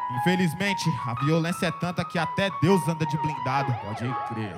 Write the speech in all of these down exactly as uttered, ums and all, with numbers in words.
Infelizmente, a violência é tanta que até Deus anda de blindado. Pode crer.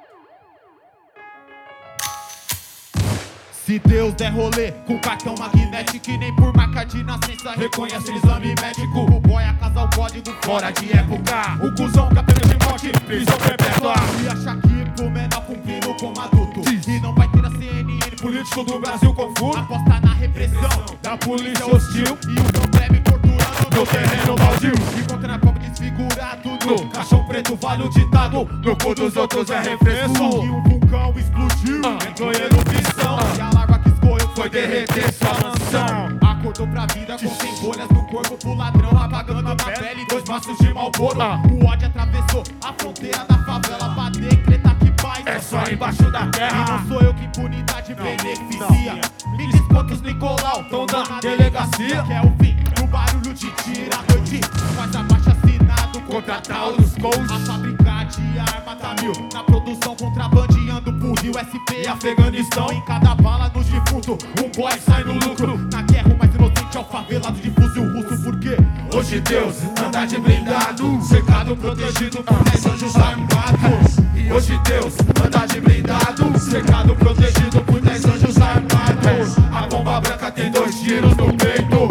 Se Deus der rolê com cartão magnético, que nem por marca de nascença reconhece o exame médico. O boy a casa o código fora de época. O cuzão com a pena de morte, prisão perpétua. E achar que pro menor cumprindo como adulto e não vai ter a C N N, político do Brasil confuso. Aposta na repressão da polícia hostil e o meu me torturando no terreno baldio. Encontrando a pobre desfigurado no caixão preto, vale o ditado. No cu dos outros é refresco. E um vulcão explodiu, entrou em erupção. E a larva que escorreu foi derreter sua mansão. Acordou pra vida com cem bolhas no corpo pro ladrão, apagando na pele dois maços de Marlboro. O ódio atravessou a fronteira da favela pra decretar que paz é só embaixo da terra. E não sou eu que impunidade beneficia. Me diz quantos Nicolau tão na delegacia. Que é o fim do barulho de tira à noite. Faz abaixo assinado contra Taurus Coast. A fábrica de arma tá mil na produção, contrabandeando por Rio S P, Afeganistão. Em cada bala nos defunto, um boy sai no lucro. Na guerra o mais inocente é o favelado de fuzil russo. Porque hoje Deus anda de blindado, cercado, protegido por dez anjos armados. E hoje Deus anda de blindado, cercado, protegido por dez anjos armados. A bomba branca tem dois tiros no peito.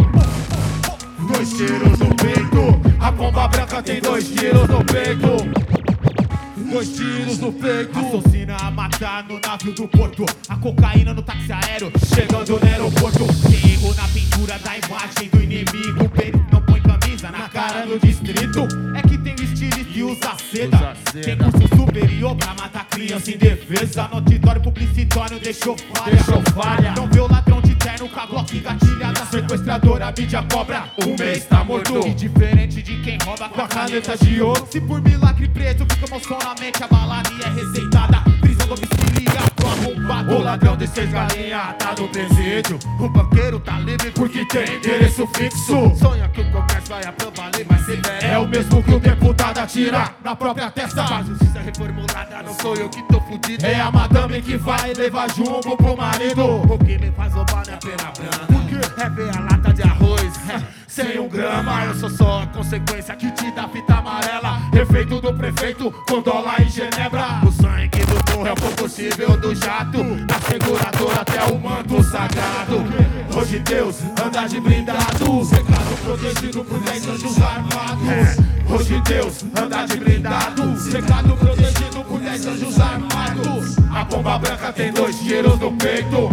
Dois tiros no peito. A bomba branca tem dois tiros no peito. Dois tiros no peito. Assassina a matar no navio do porto. A cocaína no táxi aéreo, chegando no aeroporto. Tem erro na pintura da imagem do inimigo. Peito não põe camisa na cara no distrito. É que tem estilo e usa seda. Usa seda. Tem curso superior pra matar criança indefesa. Notitório publicitório deixou falha. Deixou falha. Não vê o ladrão de terno com a Glock engatilhada. Sequestradora, mídia cobra, um mês tá morto. E diferente de quem rouba com a caneta de ouro. Se por milagre preto fica emocionalmente, a balaria é receitada. Prisão domiciliar pro arrombado. O ladrão de seis galinhas tá no presídio. O banqueiro tá livre porque tem endereço fixo. Sonha que o comércio vai aprovar lei, mas se der é o mesmo que o deputado atira na própria testa. A justiça reformulada, não sou eu que tô fudido. É a madame que vai levar jumbo pro marido. O que me faz roubar não é pena branca. É ver a lata de arroz sem um grama. Eu sou só a consequência que te dá fita amarela. Efeito do prefeito com dólar em Genebra. O sangue do morro é o combustível do jato. Da seguradora até o manto sagrado. Hoje Deus anda de blindado, cercado, protegido por dez anjos armados. Hoje Deus anda de blindado, cercado, protegido por dez anjos armados. A bomba branca tem dois tiros no peito.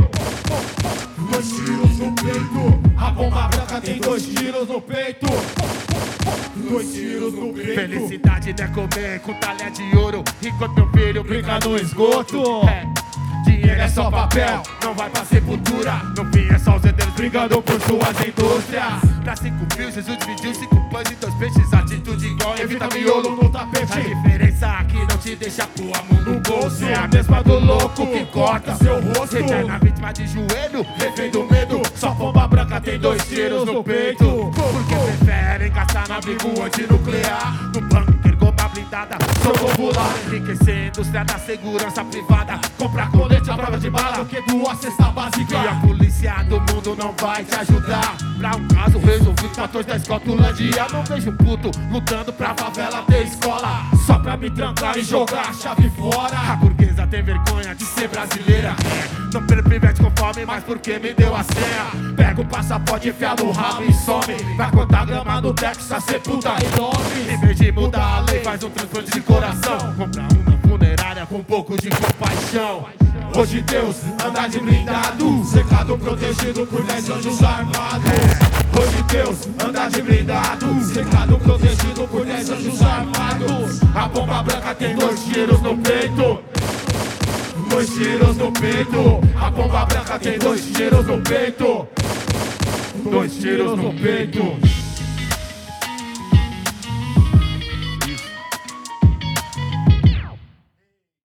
Dois tiros no peito. A bomba branca tem dois tiros no peito. Dois tiros no peito. Felicidade não é comer com talher de ouro enquanto meu filho brinca no esgoto. É. Dinheiro é só papel, não vai pra sepultura. No fim é só os herdeiros brigando por suas indústrias. Pra cinco mil, Jesus dividiu cinco pães e dois peixes. Atitude igual, evita miolo no tapete. A diferença aqui não te deixa pôr a mão no bolso. É a mesma do louco que corta seu rosto. Eterna vítima de joelho, refém do medo. Só bomba branca tem dois tiros no peito. Porque preferem gastar na abrigo antinuclear. No bunker, goma blindada, sou popular. Enriquecer a indústria da segurança privada. Comprar colete à prova de bala do que doar cesta básica. E a polícia do mundo não vai te ajudar. Pra um caso resolvido, quatorze da Escotulândia. Não vejo um puto lutando pra favela ter escola. Só pra me trancar e jogar a chave fora. A burguesa tem vergonha de ser brasileira. É, não perpivete com fome, mas porque me deu a senha. Pega o passaporte, enfia no rabo e some. Vai cortar grama no Texas, ser puta e nome. Em vez de mudar a lei, faz um transplante de coração. Comprar uma funerária com um pouco de compaixão. Hoje Deus anda de blindado, cercado, protegido por dez anjos armados. Hoje Deus anda de blindado, cercado, protegido por dez anjos armados. A bomba branca tem dois tiros no peito. Dois tiros no peito. A bomba branca tem dois tiros no peito. Dois tiros no peito.